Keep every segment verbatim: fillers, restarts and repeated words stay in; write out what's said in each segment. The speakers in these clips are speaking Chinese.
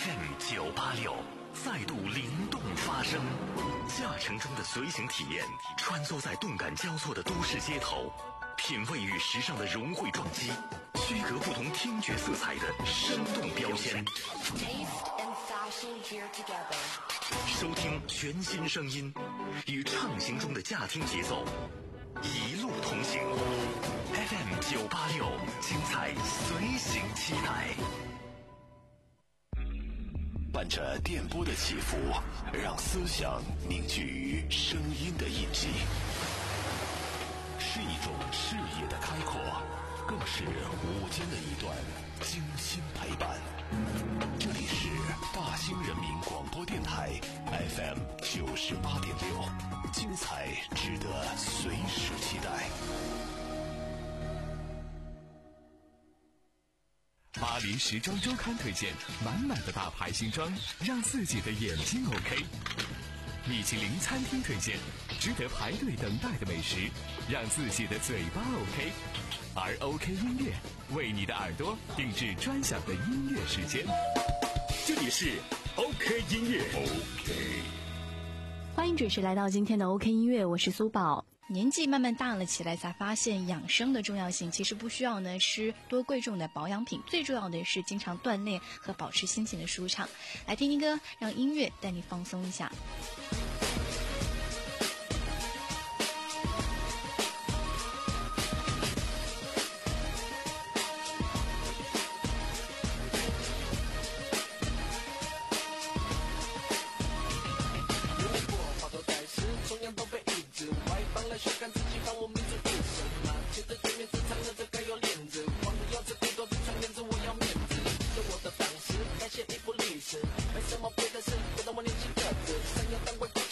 F M 九八六再度灵动发声，驾乘中的随行体验，穿梭在动感交错的都市街头，品味与时尚的融汇撞击，区隔不同听觉色彩的生动标签。收听全新声音，与畅行中的驾听节奏，一路同行。F M 九八六，精彩随行期待。伴着电波的起伏，让思想凝聚于声音的印记，是一种视野的开阔，更是午间的一段精心陪伴。这里是大兴人民广播电台 F M 九十八点六，精彩值得随时期待。 巴黎时装周刊推荐满满的大牌新装，让自己的眼睛 OK。米其林餐厅推荐值得排队等待的美食，让自己的嘴巴 OK。而 OK 音乐为你的耳朵定制专享的音乐时间。这里是 OK 音乐 OK。 欢迎准时来到今天的 OK 音乐，我是苏宝。 年纪慢慢大了起来，才发现养生的重要性。其实不需要呢是多贵重的保养品，最重要的是经常锻炼和保持心情的舒畅。来听听歌，让音乐带你放松一下。 学看自己，看我民族英雄嘛！接着对面正常的这该有脸子，光着腰子顶多只穿帘子，我要面子。用我的方式改写一部历史，没什么别的事，回到我年轻个子，想要当贵公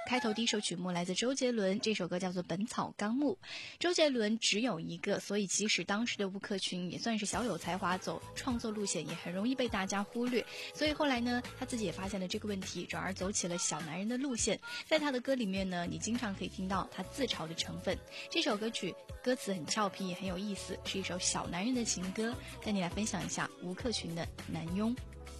开头第一首曲目来自周杰伦，这首歌叫做《本草纲目》。周杰伦只有一个，所以即使当时的吴克群也算是小有才华，走创作路线也很容易被大家忽略。所以后来呢，他自己也发现了这个问题，转而走起了小男人的路线。在他的歌里面呢，你经常可以听到他自嘲的成分。这首歌曲歌词很俏皮，也很有意思，是一首小男人的情歌。带你来分享一下吴克群的《男佣》。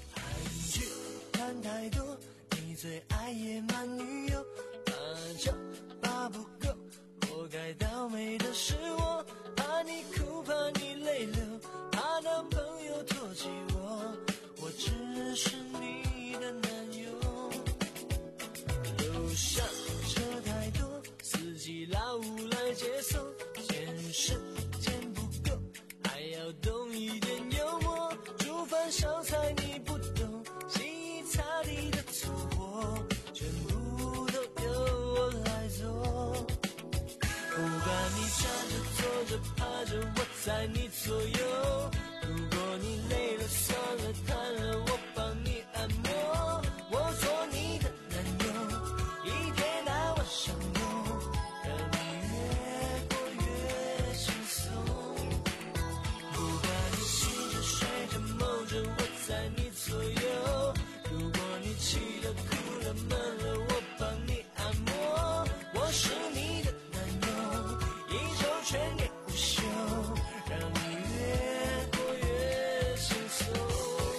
看太多，你最爱野蛮女友，怕酒怕不够，活该倒霉的是我，怕你哭怕你泪流，怕男朋友唾弃我，我只是你的男友。路上车太多，司机老无来接送，见时间不够，还要懂一点幽默，煮饭烧菜你不懂，擦地的粗活全部都由我来做，不管你站着坐着趴着我在你左右，如果你累了酸了瘫了我帮你按摩，我做你的男友，一天到晚上用，让你越过越轻松，不管你醒着睡着梦着我在你左右，如果你气了哭了闷了我帮你按摩，我是你的男友，一周全年无休，让你越过越轻松。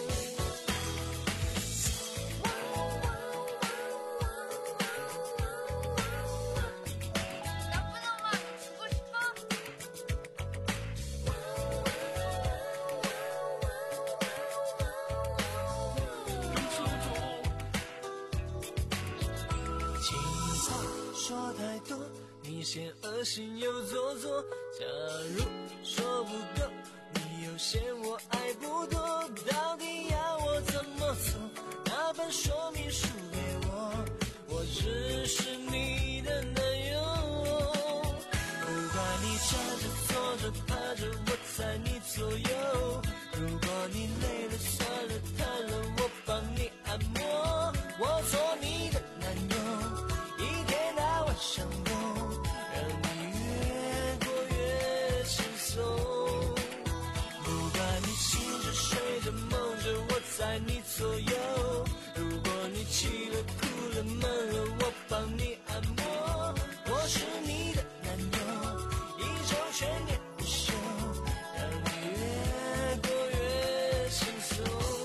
说太多，你嫌恶心又做作，假如说不够，你又嫌我爱不多，到底要我怎么做？那本说明书给我，我只是你的男友，不管你站着坐着趴着我在你左右，如果你累了酸了瘫了我帮你按摩，我做你的男友，上钩，让你越过越轻松，不管你醒着睡着梦着我在你左右，如果你气了哭了闷了我帮你按摩，我是你的男友，一周全年无休，让你越过越轻松，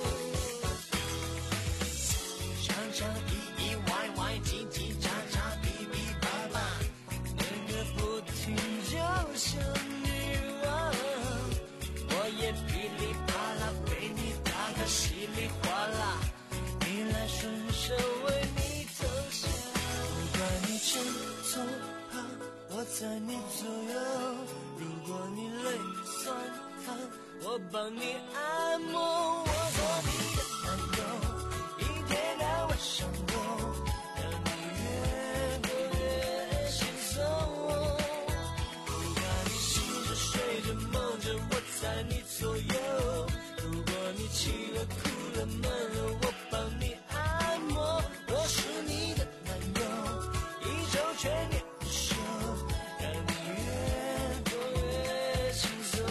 常常意意外外叽叽喳喳哔哔就像女王，我也噼里啪啦被你打个稀里哗啦，逆来顺受为你投降，不管你正左旁我在你左右，如果你累酸疼我帮你按摩，我做你的男友，一天到晚上工，让你越过越轻松，睡着梦着我在你左右，如果你气了哭了闷了我帮你按摩，我是你的男友，一周全年无休，让你越过越轻松。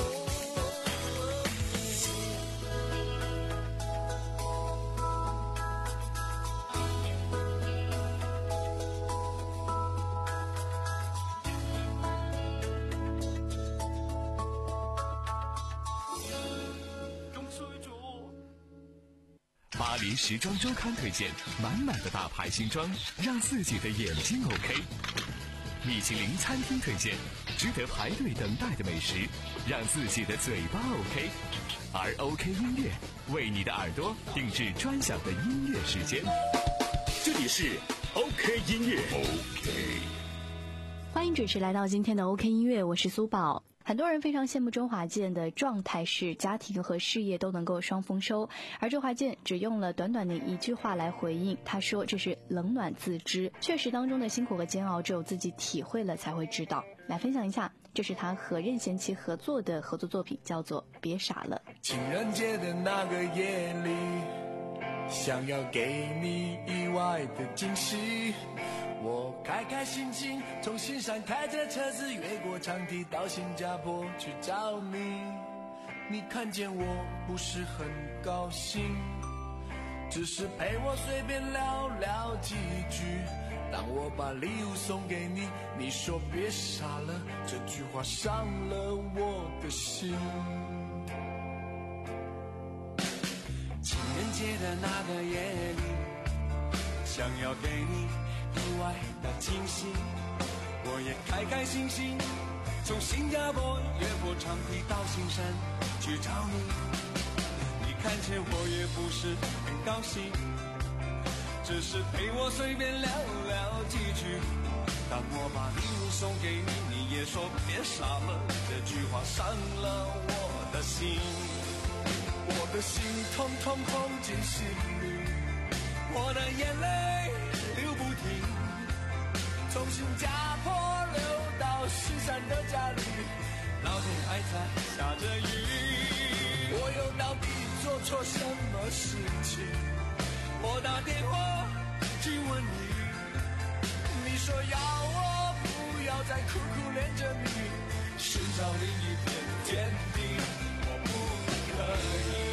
巴黎时装周刊推荐满满的大牌新装，让自己的眼睛 OK。米其林餐厅推荐值得排队等待的美食，让自己的嘴巴 OK。而 OK 音乐为你的耳朵定制专享的音乐时间。这里是 OK 音乐 OK。 欢迎准时来到今天的 OK 音乐，我是苏宝。很多人非常羡慕周华健的状态是家庭和事业都能够双丰收，而周华健只用了短短的一句话来回应，他说这是冷暖自知，确实当中的辛苦和煎熬只有自己体会了才会知道。来分享一下，这是他和任贤齐合作的合作作品，叫做《别傻了》。 情人节的那个夜里， 想要给你意外的惊喜。我开开心心从新山开着车子越过长堤到新加坡去找你，你看见我不是很高兴，只是陪我随便聊聊几句。当我把礼物送给你，你说别傻了，这句话伤了我的心。情人节的那个夜里，想要给你意外的惊喜，我也开开心心从新加坡越过长堤到新山去找你，你看见我也不是很高兴，只是陪我随便聊聊几句。当我把礼物送给你，你也说别傻了，这句话伤了我的心。我的心痛痛痛进心里，我的眼泪流不停，从新加坡流到西山的家里，老天还在下着雨，我又到底做错什么事情？我打电话去问你，你说要我不要再苦苦恋着你，寻找另一片天地，我不可以。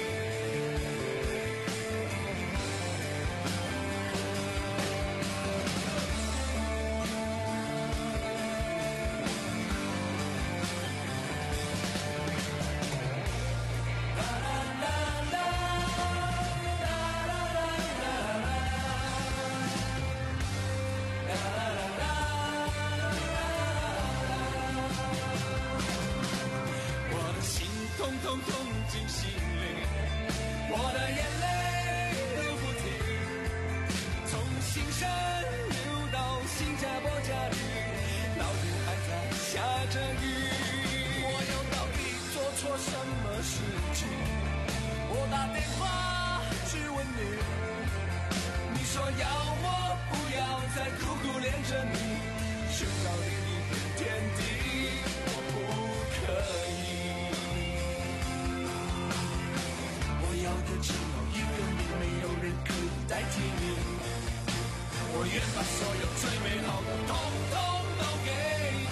痛痛进心里，我的眼泪流不停，从新山流到新加坡家里，老天还在下着雨，我又到底做错什么事情？我打电话去问你，你说要我不要再苦苦恋着你，寻找另一片天地，我不可以。要的只有一个你，没有人可以代替你，我愿把所有最美好的统统都给你。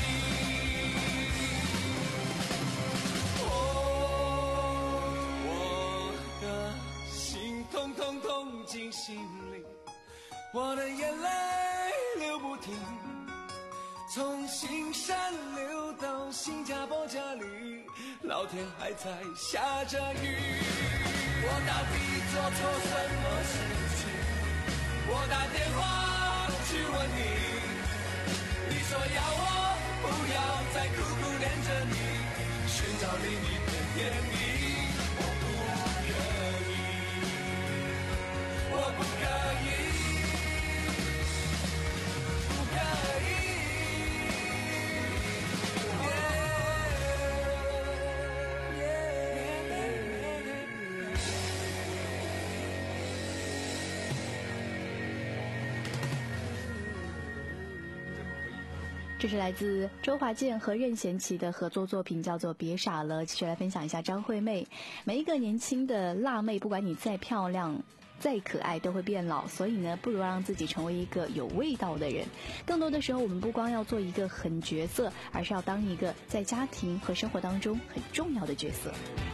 哦，我的心痛痛痛进心里，我的眼泪流不停，从新山流到新加坡家里，老天还在下着雨，我到底做错什么事情？我打电话去问你，你说要我不要再苦苦恋着你，寻找另一片天地，我不可以，我不可以，不可以。 这是来自周华健和任贤齐的合作作品，叫做《别傻了》。继续来分享一下张惠妹。每一个年轻的辣妹，不管你再漂亮再可爱，都会变老，所以呢，不如让自己成为一个有味道的人。更多的时候，我们不光要做一个狠角色，而是要当一个在家庭和生活当中很重要的角色。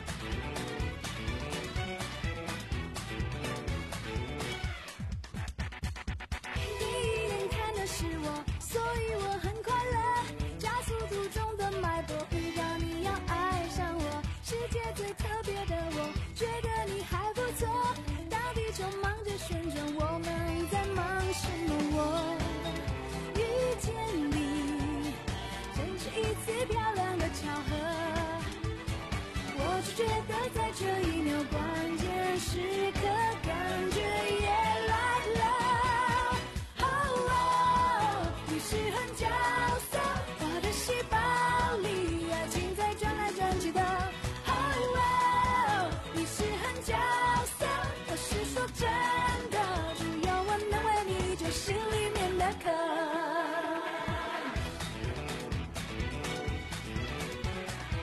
第一眼看的是我，所以我很快乐，加速度中的脉搏预告你要爱上我，世界最特别的我，觉得你还不错，当地球忙着旋转，我们在忙什么？我遇见你真是一次漂亮的巧合，我只觉得在这一秒关键时刻感觉也来了。是很角色，我的细胞里爱情在转来转去的。Oh, oh, 你是很角色，我是说真的，只有我能为你解心里面的渴。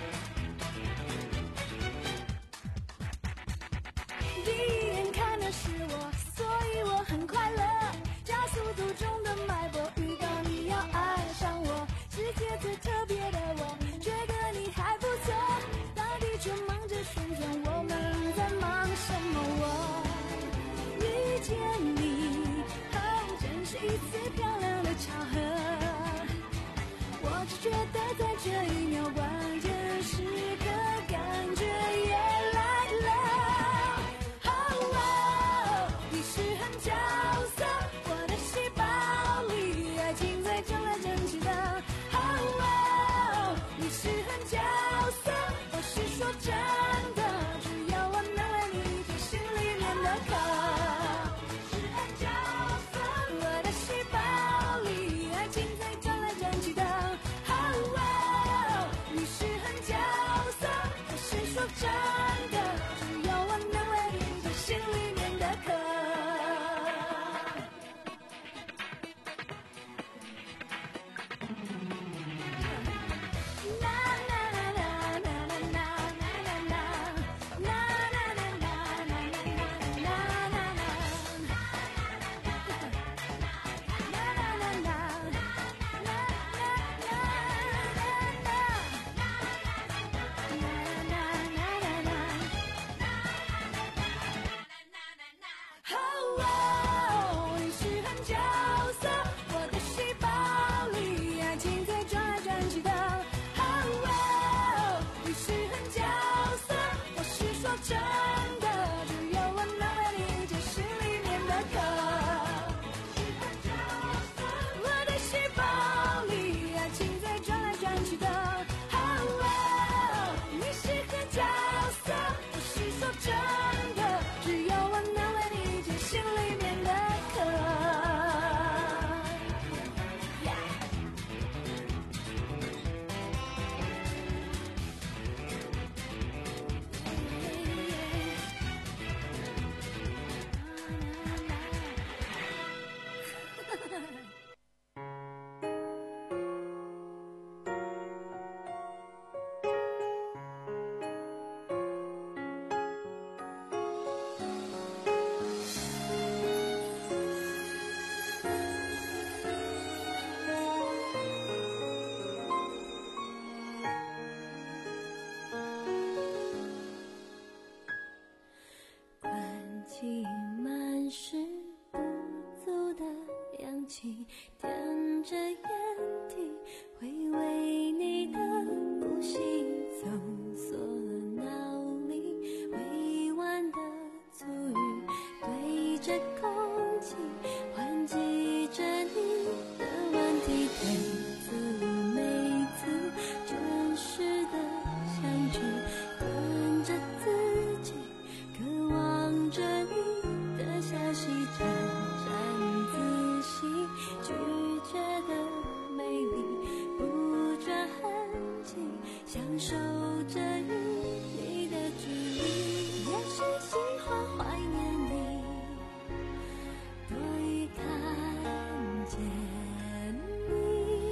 第一眼看的是很快乐，加速度中的脉搏，预告你要爱上我，世界最特别的我，觉得你还不错，大地却忙着旋转，我们在忙什么？我遇见你，哦，真是一次漂亮的巧合，我只觉得在这一秒关键时刻，感觉也来了。哦哦，你是很角色，我的细胞里爱情在转来转去的。哦哦，你是很角色，我是说真的，只要我能为你解心里面的渴。你是很角色，我的细胞里爱情在转来转去的。哦哦，你是很角色，我是说真的，只要我能为你解心里面的渴。哦哦，你是很角色，我的细胞里爱情在转来转去的。哦哦，你是很角色，我是说真的，只有我能为你解心里面的渴。我的细胞里爱情在转来转去的。哦哦，你是很角色，我是说真的，只有我能为你解心里面的渴。关起满是不足的氧气，踮着眼底回味你的呼吸，搜索脑里委婉的粗语，对着空气还记着你的问题，对自每次真实的相聚，跟着自己渴望着你的消息，沾沾自喜，拒绝的美丽，不抓痕迹，享受着与你的距离。也许喜欢怀念你，多于看见你。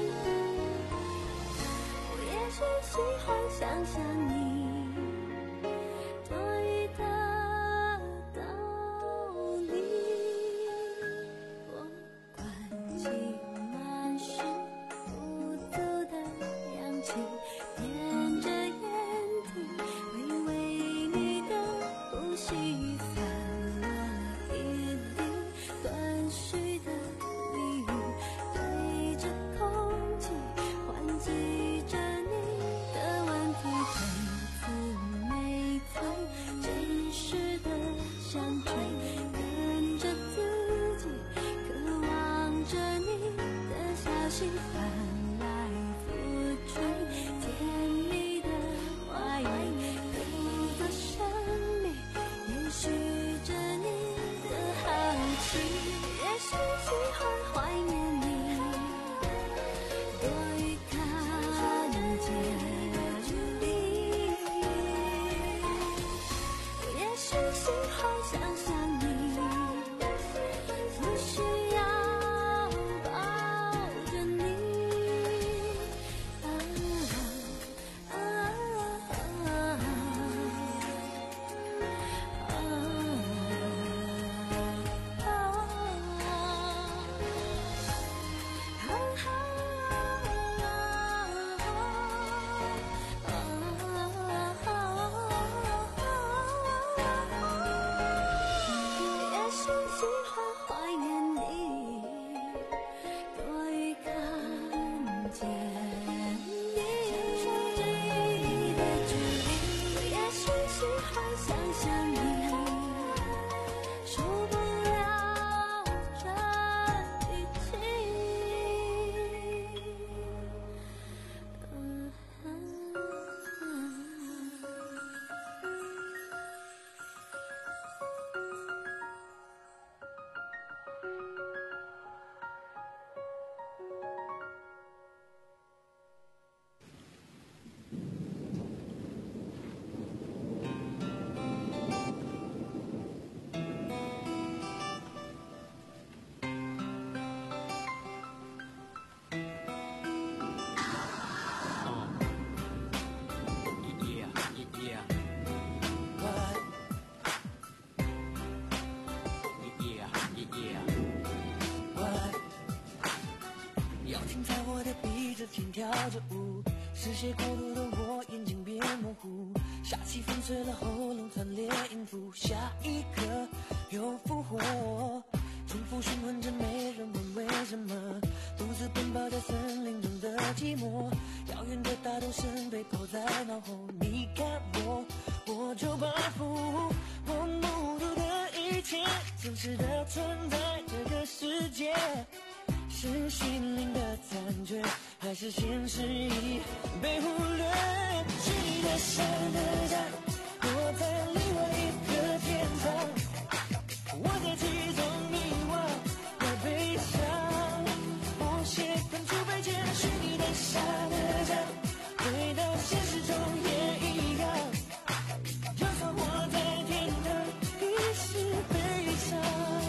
我也许喜欢想象你，多于得到你。我关起满是不足的氧气，踮着眼底回味你的呼吸，散落一滴断续的俚语，对着空气还记着你的问题，对此每次真实的相聚，跟着自己渴望着你的消息，翻来覆去，甜蜜的话语，独特神秘，延续着你的好奇。也许喜欢怀念你，多于看见你。我也许喜欢想象你，不需要抱着你。啊啊啊啊啊见你，这一的距离，也许喜欢想象你，受不了这一起。嗯嗯跳着舞，视线过度的我眼睛变模糊，杀气粉碎了喉咙，惨烈音符，下一刻又复活，重复循环着，没人问为什么，独自奔跑在森林中的寂寞，遥远的大钟声被抛在脑后，你看我，我就仿佛我目睹的一切，真实的存在这个世界。是心灵的残缺，还是现实已被忽略？是你的山的家，我在另外一个天堂，我在其中迷惘和悲伤。我写本出被见，是你的山的家，回到现实中也一样。就算活在天堂，亦是悲伤。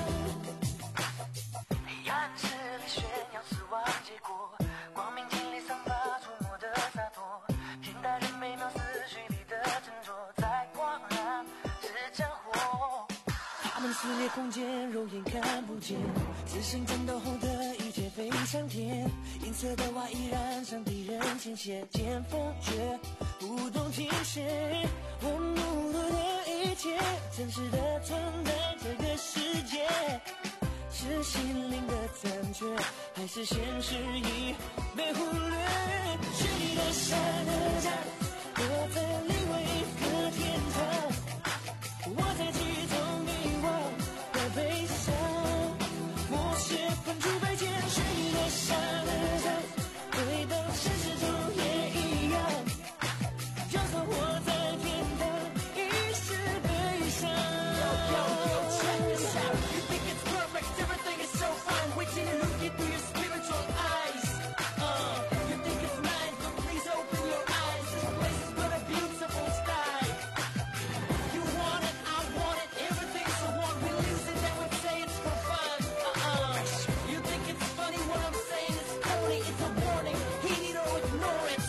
黑暗势力宣扬死亡结果，光明尽力散发出魔的洒脱，现代人每秒思绪里的沉着，在光暗是战火。他们撕裂空间，肉眼看不见，自信战斗后的一切飞上天，银色的花依然向敌人倾斜，剑锋却不动停歇。我目睹的一切，真实的存在这个世界。是心灵的残缺，还是现实已被忽略？是你的山的家，我在另外一个天堂，我在其中迷惘和悲伤。默写分出被见，是你的山的家，回到现实中也一样。就算活在天堂，亦是悲伤。Yo, yo, yo, check this out. You think it's perfect, everything is so fine. Wait till you look into your spiritual eyes. Uh, you think it's nice, but please open your eyes. This place has got a beautiful sky. You want it, I want it, everything's so warm. We lose it, then we say it's for fun. Uh-uh. You think it's funny what I'm saying is phony. It's a warning, heed it or ignore it.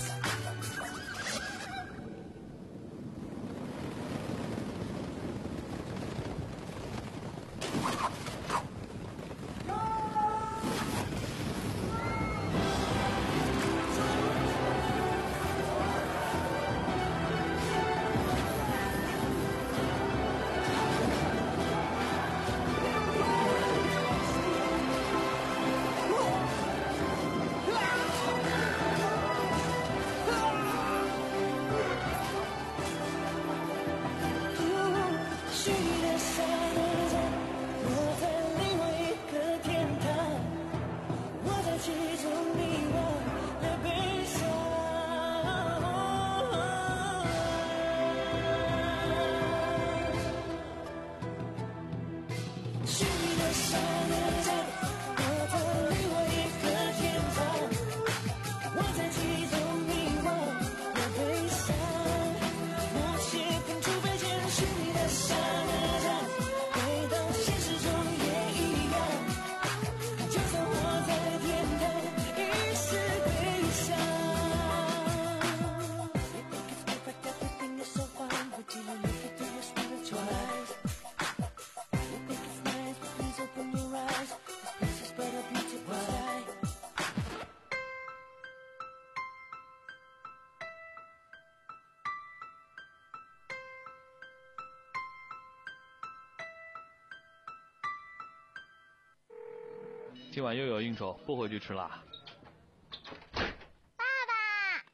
是你的山的家，我在另外一个天堂，我在其中迷惘和悲伤。是你的山的家，我在另外一个天堂，我在其中迷惘和悲伤。默写分出被见，是你的山的家，回到现实中也一样。就算活在天堂，亦是悲伤。You think it's perfect, everything is so fine. Wait till you look into your spiritual eyes. You think it's nice, but please open your eyes. This place is but a beautiful sky. 今晚又有应酬，不回去吃了。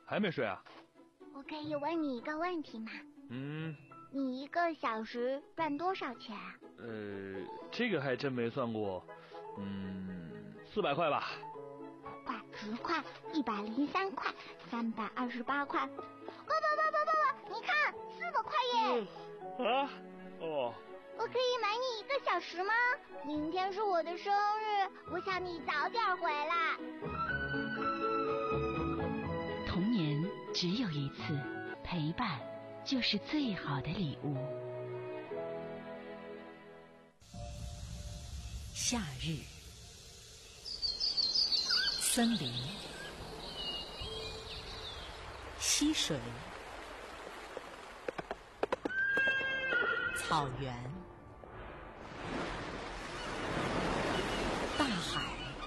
还没睡啊？ 我可以问你一个问题吗？ 嗯。 你一个小时赚多少钱啊？ 呃，这个还真没算过。嗯，四百块吧。 五块、十块、一百零三块、三百二十八块。爸爸爸爸爸爸，你看，四百块耶！ 嗯、啊？哦。 我可以买你一个小时吗？明天是我的生日，我想你早点回来。 童年只有一次，陪伴就是最好的礼物。夏日，森林，溪水，草原，大海。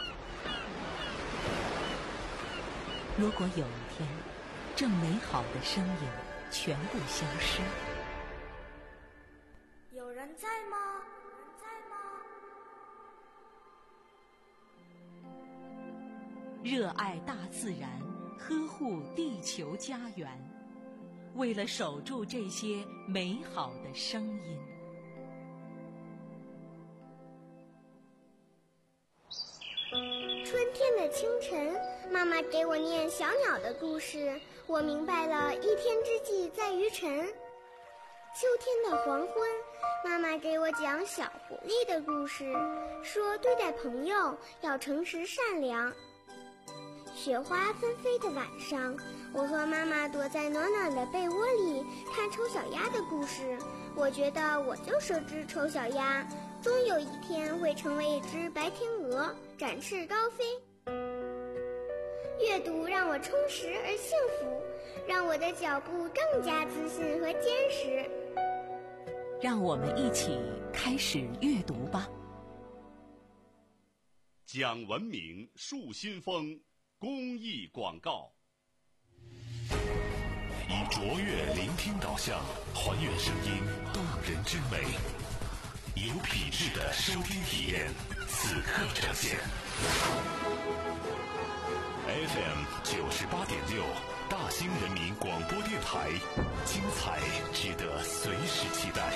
如果有一天，这美好的声音全部消失， 有人在吗？有人在吗？ 热爱大自然，呵护地球家园，为了守住这些美好的声音。 春天的清晨，妈妈给我念小鸟的故事，我明白了一天之计在于晨。秋天的黄昏，妈妈给我讲小狐狸的故事，说对待朋友要诚实善良。雪花纷飞的晚上，我和妈妈躲在暖暖的被窝里看丑小鸭的故事，我觉得我就是只丑小鸭，终有一天会成为一只白天鹅，展翅高飞。阅读让我充实而幸福，让我的脚步更加自信和坚实。 让我们一起开始阅读吧。 讲文明树新风公益广告，以卓越聆听导向，还原声音动人之美，有品质的收听体验，此刻呈现。F M 九十八点六，大兴人民广播电台，精彩值得随时期待。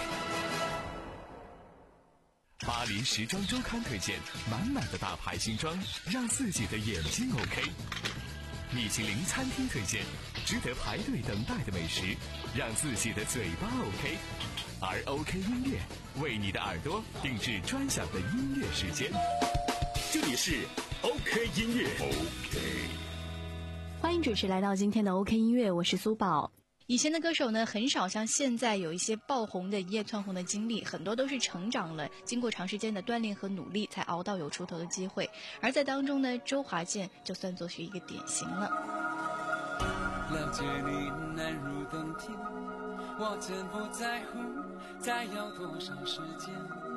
巴黎时装周刊推荐满满的大牌新装，让自己的眼睛 OK。米其林餐厅推荐值得排队等待的美食，让自己的嘴巴 OK。而 OK 音乐为你的耳朵定制专享的音乐时间。这里是 OK 音乐 OK。 欢迎准时来到今天的 OK 音乐，我是苏宝。 以前的歌手呢，很少像现在有一些爆红的一夜窜红的经历，很多都是成长了，经过长时间的锻炼和努力，才熬到有出头的机会。而在当中呢，周华健就算作是一个典型了。 了解你难如登天，我真不在乎再要多少时间。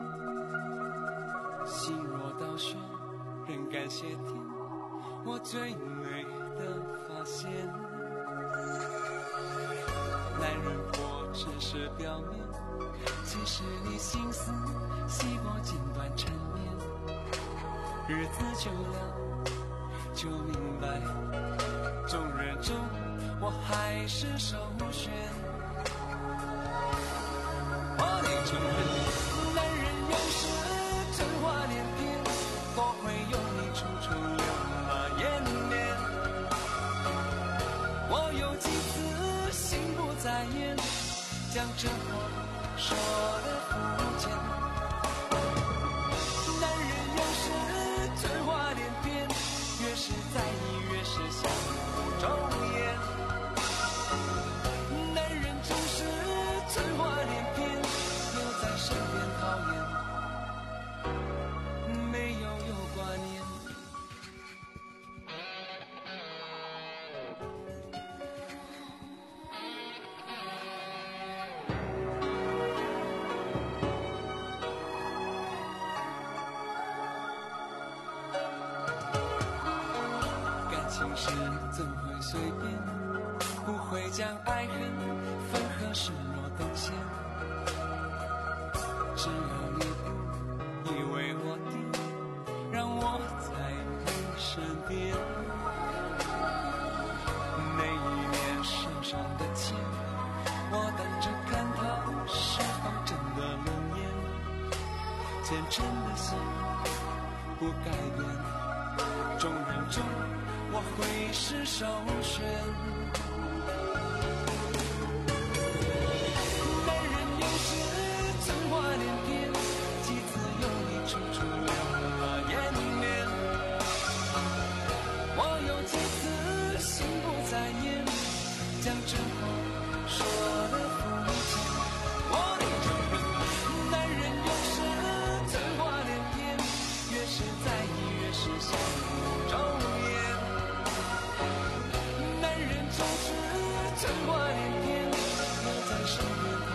心若倒悬，仍感谢天，我最美的发现。男人活只是表面，其实你心思细过尽短缠绵。日子久了就明白，众人中我还是首选。我得承认，男人有时真话连篇，多亏有你处处留了颜面。我有几次心不在焉，将真话说得肤浅。男人有时真话连篇，越是在意越是相互忠言。男人总是真话连篇，留在身边讨厌，没有有挂念。情事怎会随便，不会将爱恨分合视若等闲。只要你不以为我的，让我在你身边。每一上的钱，我等着看它是否真的灵验，虔诚的心不改变，众人中我会是首选。男人有时曾话连篇，几次有你处处留了颜面，我有几次心不在焉，将真话说得肤浅。我得承认，男人有时曾话连篇，越是在意越是相互咒怨。男人总是曾话连篇，又在身边讨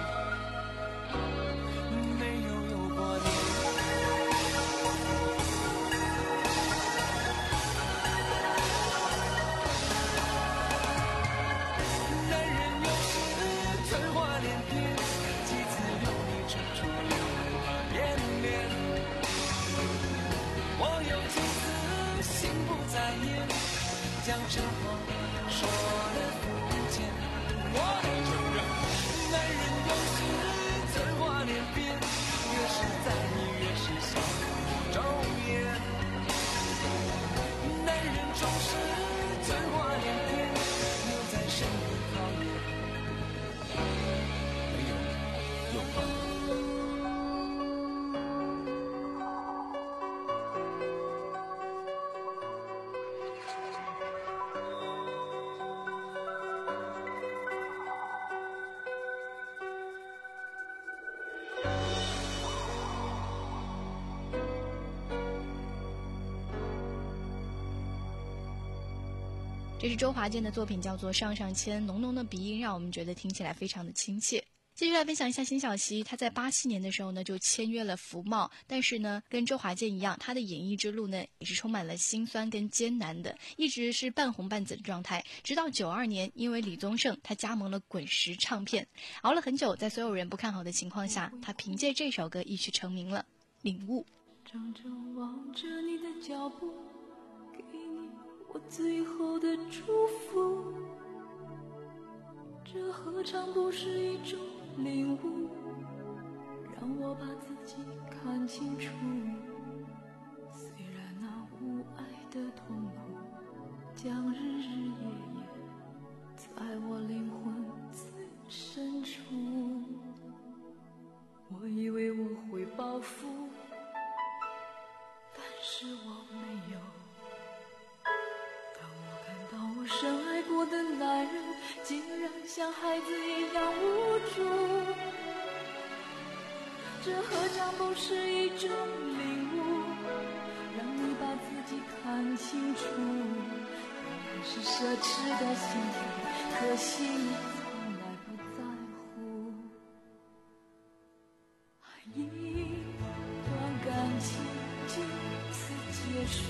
厌，没有有过年。男人有时曾话连篇，几次有你处处留了颜面，我有几次心不在焉，将真话说得肤浅。我得承认，男人有时曾话连篇，越是在意越是相互咒怨。男人总是曾话连篇，又在身边讨厌，没有有吗？ 这是周华健的作品，叫做《上上签》，浓浓的鼻音让我们觉得听起来非常的亲切。继续来分享一下辛晓琪，她在八七年的时候呢就签约了福茂，但是呢跟周华健一样，她的演艺之路呢也是充满了辛酸跟艰难的，一直是半红半紫的状态。直到九二年，因为李宗盛，她加盟了滚石唱片，熬了很久，在所有人不看好的情况下，她凭借这首歌一曲成名了，《领悟》。 怔怔望着你的脚步，给你我最后的祝福，这何尝不是一种领悟，让我把自己看清楚。虽然那无爱的痛苦将日日夜夜在我灵魂最深处，我以为我会报复，但是我没有。当我看到我深爱过的男人竟然像孩子一样无助，这何尝不是一种领悟，让你把自己看清楚。原来是奢侈的幸福，可惜你从来不在乎。一段感情就此结束，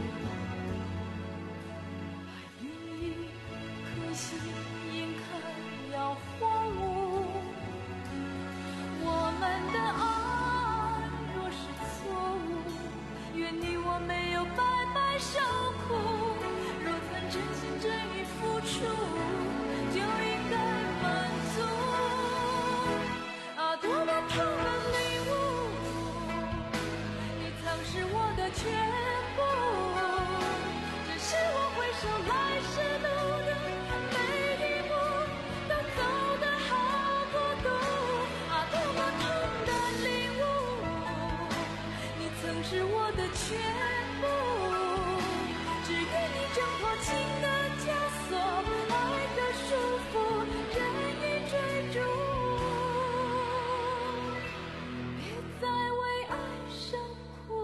一颗心眼看要荒芜。我们的爱若是错误，愿你我没有白白受苦。若曾真心真意付出，就应该满足。啊，多么痛的领悟，你曾是我的全部，只是我回首来时路的每一步都走得好孤独。啊，多么痛的领悟，你曾是我的全部，只愿你挣脱情的枷锁，爱的束缚，任意追逐，别再为爱生苦。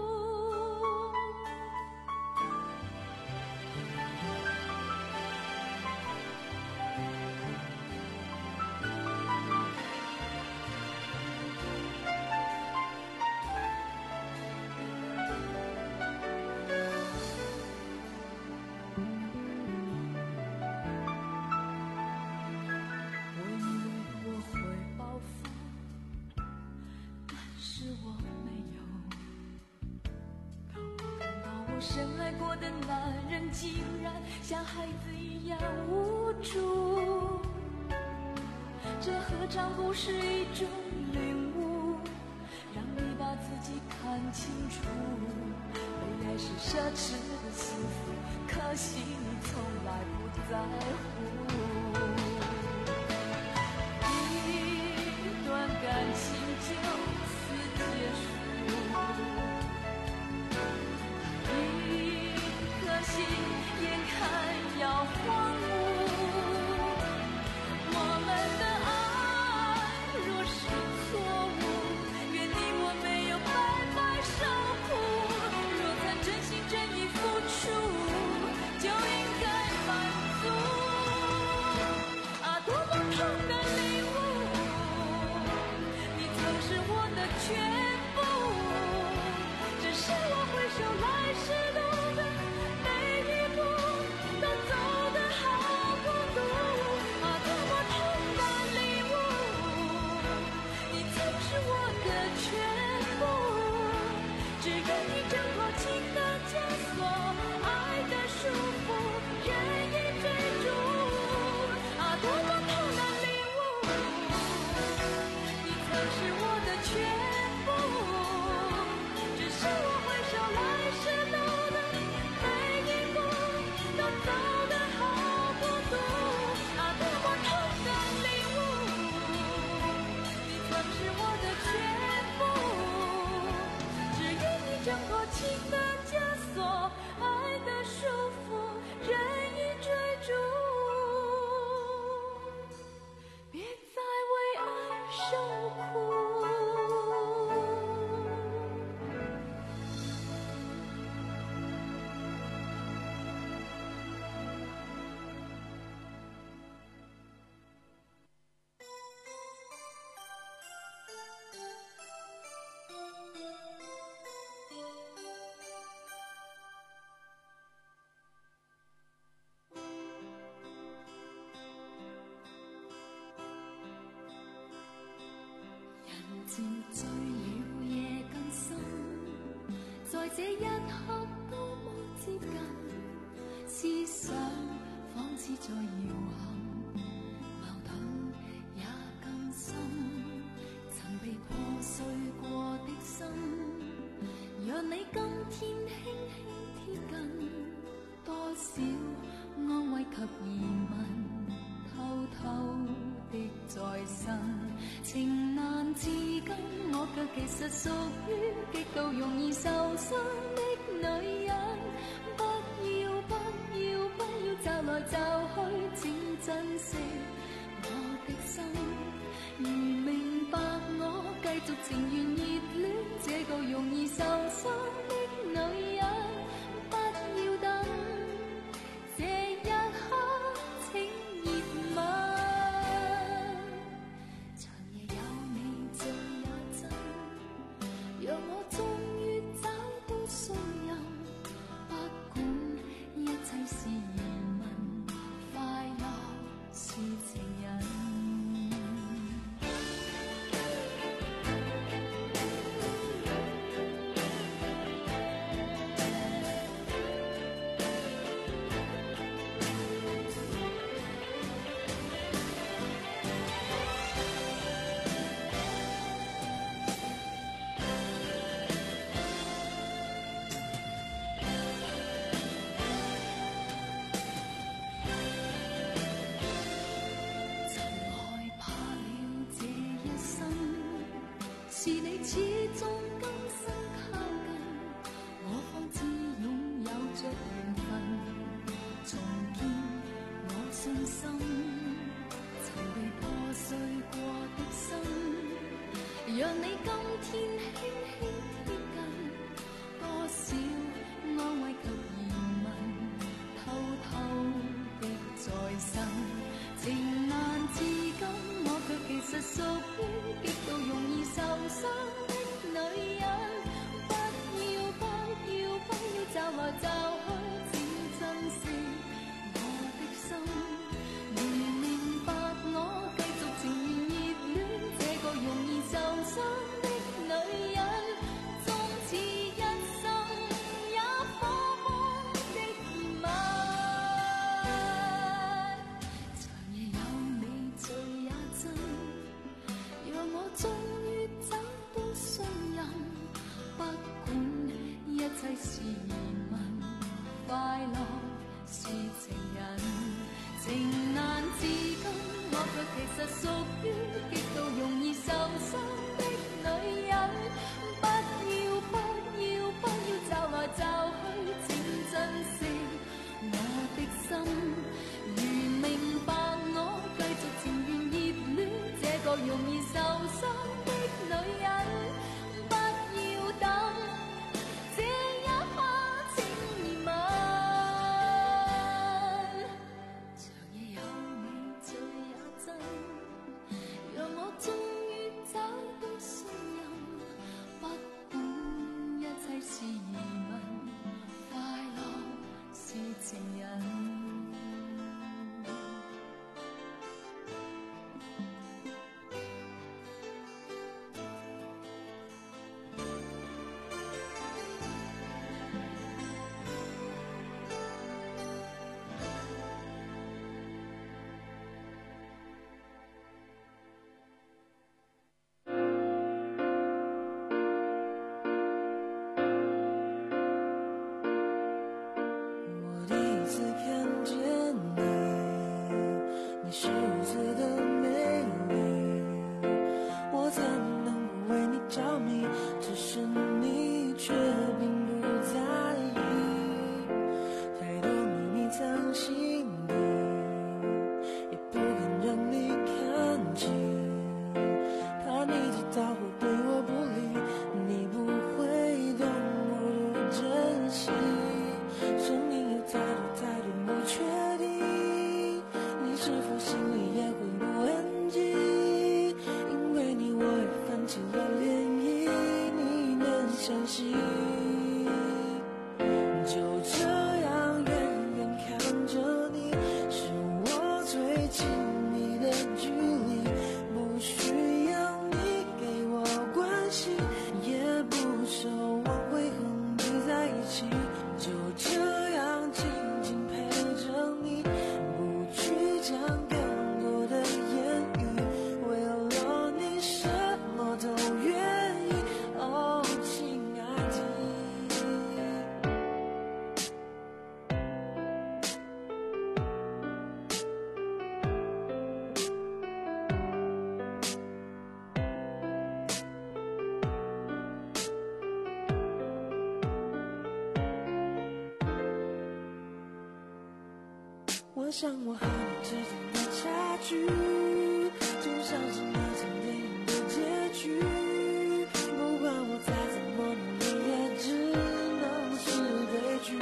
深爱过的男人竟然像孩子一样无助，这何尝不是一种领悟，让你把自己看清楚。被爱是奢侈的幸福，可惜你从来不在乎。一段感情就此结束，一颗心眼看要荒芜。我们的爱若是错误，愿你我没有白白守护。若曾真心真意付出，就应该满足。啊，多么痛的领悟，你曾是我的全部，只是我回首来时路的每一步都走得好孤独。啊，多么痛的领悟，你曾是我的全部，只愿你挣脱情的枷锁，爱的束缚，任意追逐。啊，多么痛的领悟，你曾是我的全部，只是我回首来时路的每一步都走得好孤独。啊，多么痛的领悟，你曾是我的全部，只愿你挣脱情的枷锁，爱的束缚，任意追逐。别再为爱受苦。人漸醉了夜更深，在這一刻多麼接近，思想仿似在搖撼，矛盾也更深。曾被破碎過的心，讓你今天輕輕貼近，多少安慰及疑問，偷偷的在身。情難自禁，我卻其實屬於極度容易受傷的女人。不要不要不要驟來驟去，請珍惜我的心。如明白我，繼續情願熱戀這個容易受傷的女人。不要等這一刻，請熱吻。讓我終於找到信任，不管一切是疑問，快樂是情人。是你始終更新靠近，我方知擁有着緣分，重建我信心。曾被破碎過的心，讓你今天輕輕貼近，多少安慰及疑問，偷偷的在身。情難自禁，我卻其實屬於極度容易受傷的女人。不要不要不要驟來驟去，請珍惜我的心。如明白我，繼續情願熱戀這個容易受傷的女人。 切是疑问，快乐是情人，情难自禁，我卻其實屬於極度容易受傷的女人。不要不要不要驟來驟去，請珍惜我的心。如明白我，繼續情願熱戀這個容易受傷的女人。不要等，這一刻請疑問。長夜有你最也真，讓我終於找到信任。不管一切是疑問，快樂是情人。 我想我和你之间的差距，就像是那场电影的结局。不管我再怎么努力，也只能是悲剧。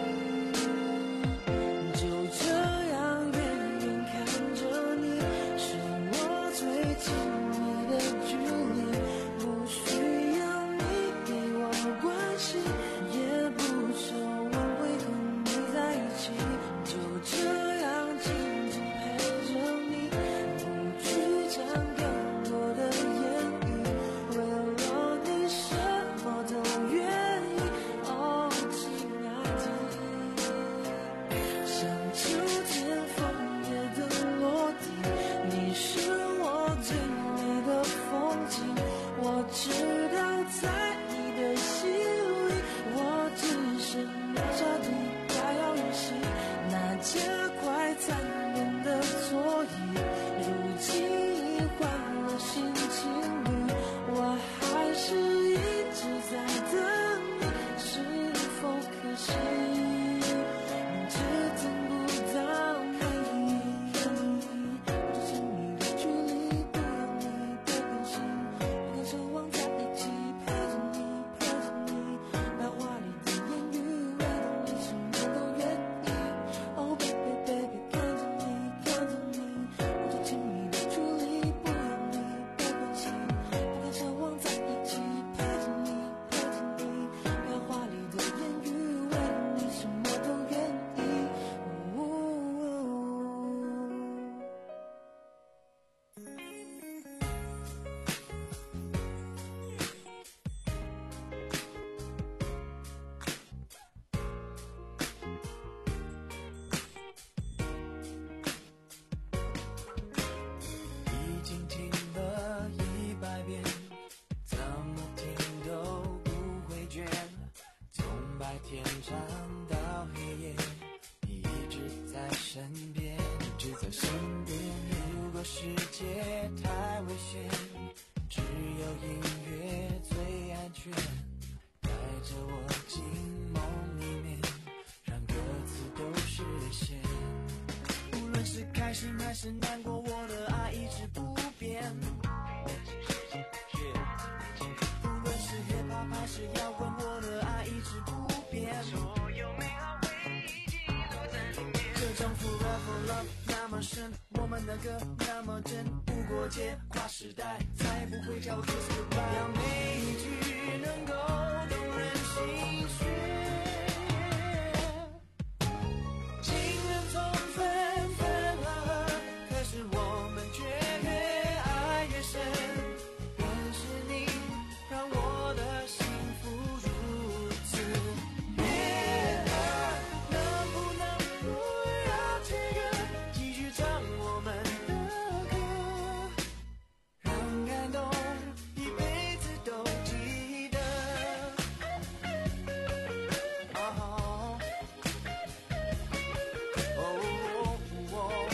就这样远远看着你，是我最亲密的距离。不需要你给我关心，也不奢望会和你在一起。就这样静静陪着你，不去讲更多的言语， 白天长到黑夜，你一直在身边，一直在身边。如果世界太危险，只有音乐最安全，带着我进梦里面，让歌词都实现。无论是开心还是难过，我的爱一直不变。无论是 hip hop 还是摇滚，我的爱一直不变。所有美好回忆记录在里面。这种 forever love 那么深，我们的歌那么真，不过界跨时代，再不会叫 kiss goodbye。让每一句能够动人心弦。情人从分分合合，可是我们却越爱越深。认识你，让我的幸福如此悦耳。能不能不要切割，继续唱我们的歌，让感动一辈子都记得。哦哦哦，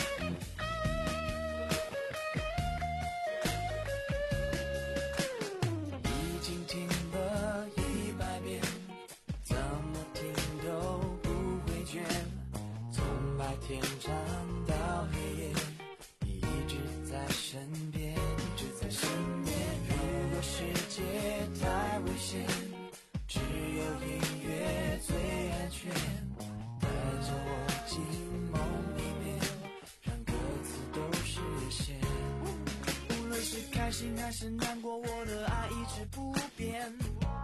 已经听了一百遍，怎么听都不会倦。从白天长到黑夜，你一直在身边，一直在身边。如果世界太危险，只有音乐最安全，带着我进梦里面，让歌词都实现。无论是开心还是难过，我的爱一直不变。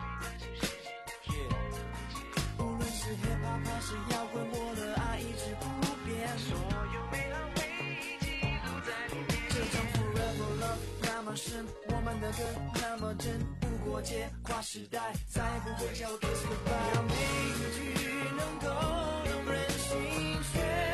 无论是 hip hop 还是摇滚，我的爱一直不变。所有美好回忆记录在里面。这种 forever love 那么深，我们的歌那么真，不过界跨时代，再不会叫 kiss goodbye。让每一句能够动人心弦。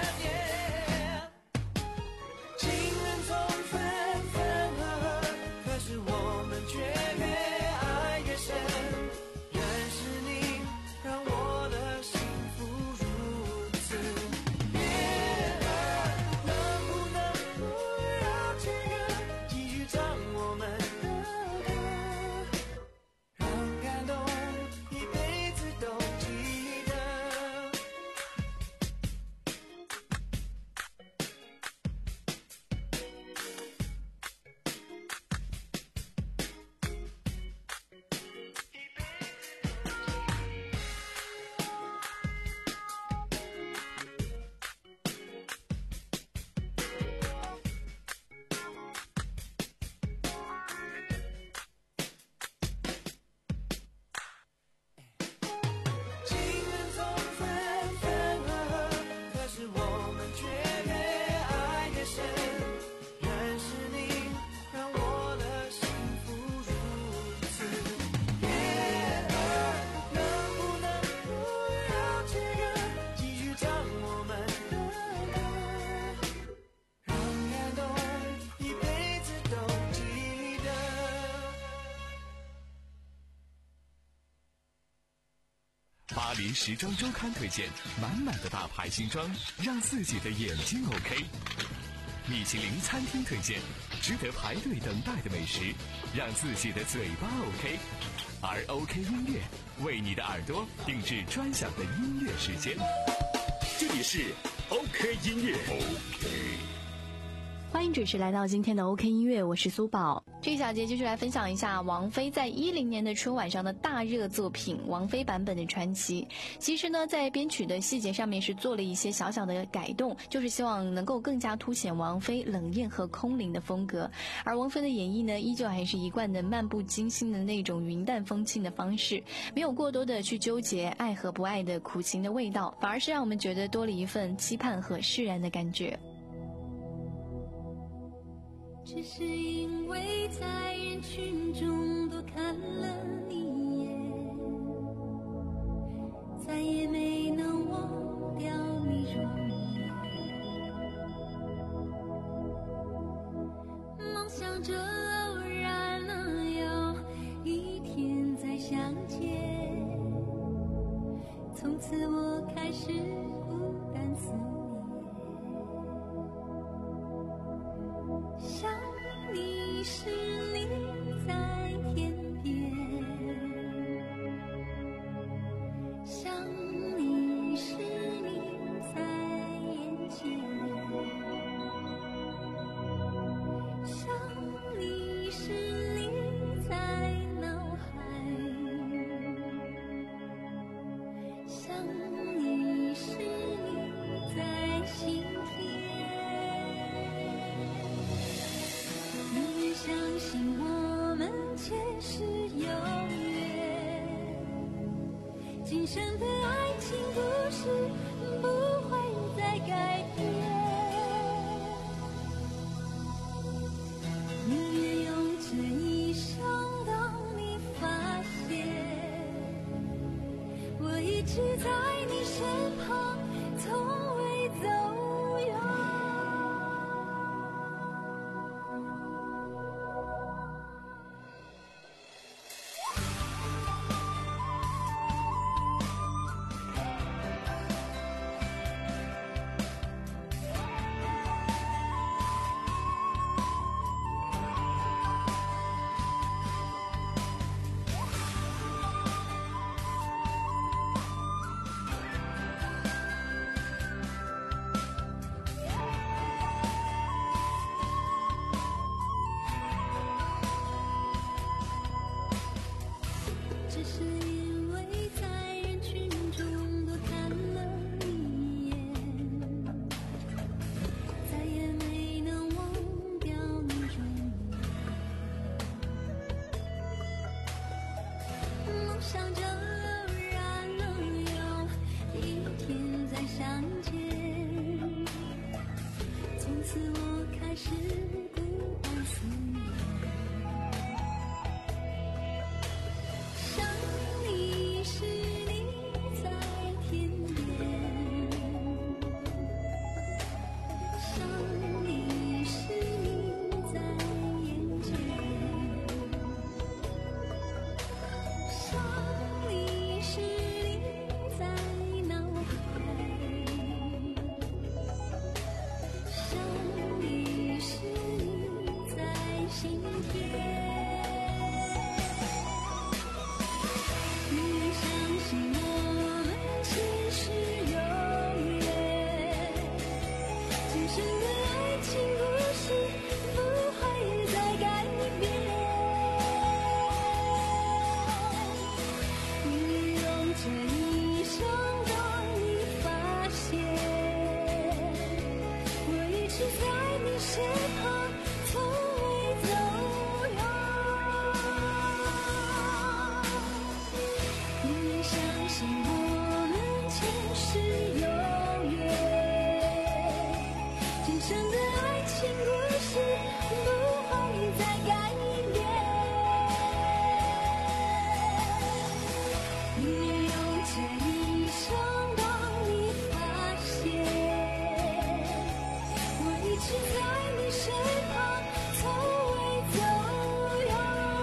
情人从分分合合，可是我们却越爱越深。认识你，让我的幸福如此悦耳。能不能不要切割，继续唱我们的歌，让感动一辈子都记得。情人从分分合合，可是我们却越爱越深。认识你，让我的幸福如此悦耳。能不能不要切割，继续唱我们的歌，让感动一辈子都记得。 巴黎时装周刊推荐满满的大牌新装，让自己的眼睛 OK。米其林餐厅推荐值得排队等待的美食，让自己的嘴巴 OK。而 OK 音乐为你的耳朵定制专享的音乐时间。这里是 OK 音乐。OK。 欢迎准时来到今天的 OK 音乐，我是苏宝。这个小节继续来分享一下王菲在一零年的春晚上的大热作品王菲版本的传奇。其实呢，在编曲的细节上面是做了一些小小的改动，就是希望能够更加凸显王菲冷艳和空灵的风格。而王菲的演绎呢，依旧还是一贯的漫不经心的那种云淡风轻的方式，没有过多的去纠结爱和不爱的苦情的味道，反而是让我们觉得多了一份期盼和释然的感觉。 只是因为在人群中多看了你一眼，再也没能忘掉你容颜。梦想着偶然能有一天再相见， 开始孤单思念，想你时你在天边，想你时你在眼前，想你时你在脑海，想你时你在心田。永远相信我们前世有缘，今生的爱情故事不会再改变。宁愿用这一生等你发现，我一直在你身旁，从未走远。只是因为在人群中多看了你一眼，再也没能忘掉那种梦想着偶然能有一天再相见，从此我开始孤单思念。想你时你在天边，想你时你在眼前，想你时你在脑海，想你时你在心田。宁愿相信我们前世有缘，今生的爱情故事不会再改变。宁愿用这一生等你发现，我一直在你身旁，从未走远。宁愿相信我们前世有缘，今生的爱情故事不会再改变。宁愿用这一生等你发现，我一直在你身旁，从未走远。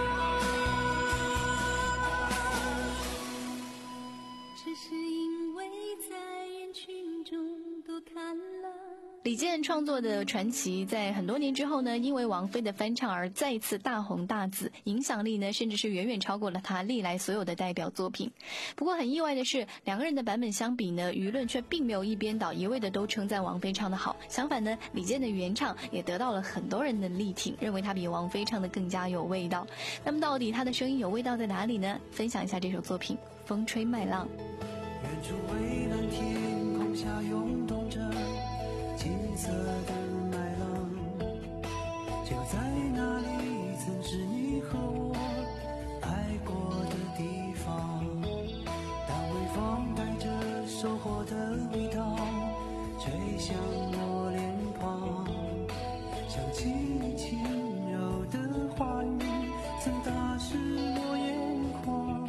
只是因为在人群中多看了。 李健创作的《传奇》在很多年之后呢，因为王菲的翻唱而再一次大红大紫，影响力呢甚至是远远超过了他历来所有的代表作品。不过很意外的是，两个人的版本相比呢，舆论却并没有一边倒，一味的都称赞王菲唱得好。相反呢，李健的原唱也得到了很多人的力挺，认为他比王菲唱得更加有味道。那么到底他的声音有味道在哪里呢？分享一下这首作品《风吹麦浪》。 远处蔚蓝天空下涌动着金色的麦浪，就在那里曾是你和我爱过的地方。当微风带着收获的味道吹向我脸庞，想起你轻柔的话语曾打湿我眼眶。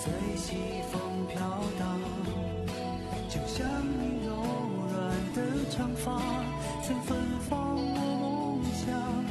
随西风飘荡，就像你柔软的长发曾芬芳我梦想。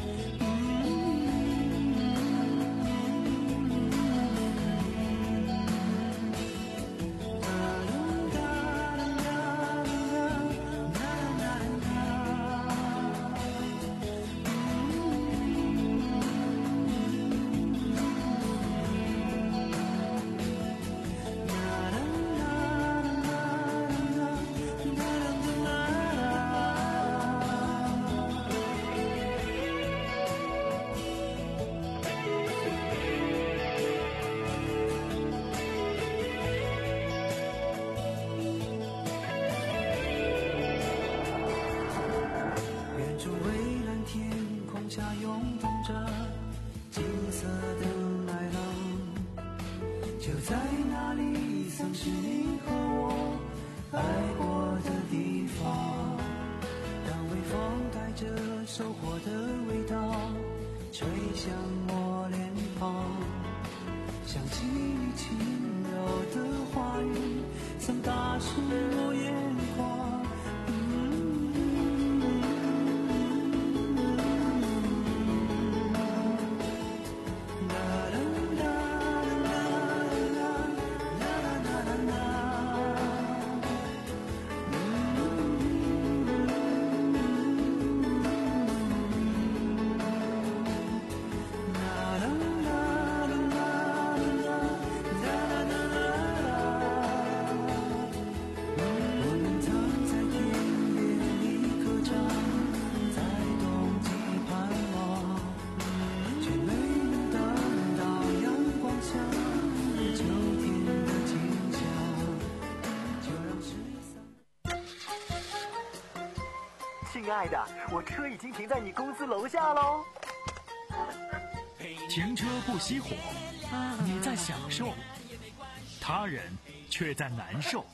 亲爱的，我车已经停在你公司楼下喽。 停车不熄火，你在享受，他人却在难受。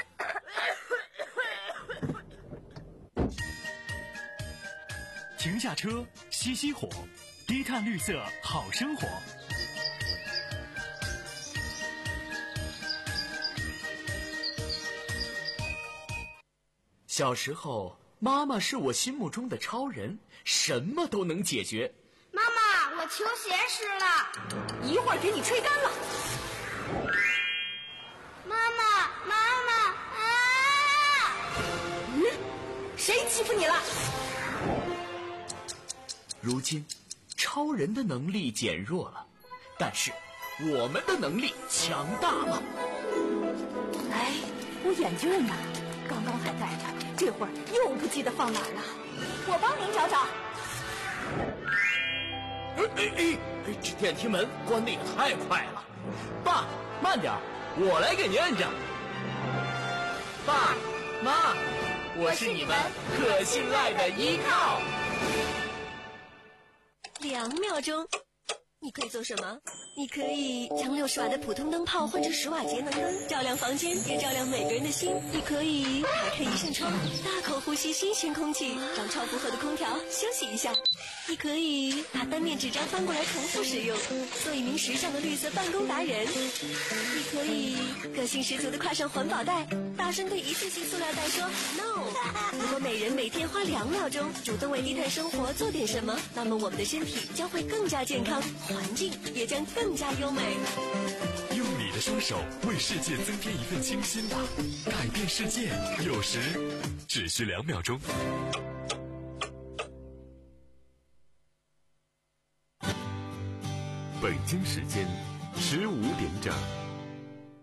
停下车，熄熄火，低碳绿色好生活。 小时候，妈妈是我心目中的超人，什么都能解决。 妈妈，我球鞋湿了， 一会儿给你吹干了。 妈妈，妈妈啊！ 嗯，谁欺负你了？ 如今，超人的能力减弱了，但是我们的能力强大了。 哎，我眼镜呢？刚刚还戴着，这会儿又不记得放哪儿了。我帮您找找。 哎哎哎！这电梯门关得也太快了。爸，慢点，我来给您摁着。爸妈，我是你们可信赖的依靠。 两秒钟，你可以做什么？你可以将六十瓦的普通灯泡换成十瓦节能灯，照亮房间，也照亮每个人的心。你可以打开一扇窗，大口呼吸新鲜空气，找超负荷的空调休息一下。你可以把单面纸张翻过来重复使用，做一名时尚的绿色办公达人。你可以个性十足的挎上环保袋，大声对一次性塑料袋说 no。如果每人每天花两秒钟主动为低碳生活做点什么，那么我们的身体将会更加健康，环境也将更加优美。 用你的双手为世界增添一份清新吧，改变世界有时只需两秒钟。北京时间十五点整。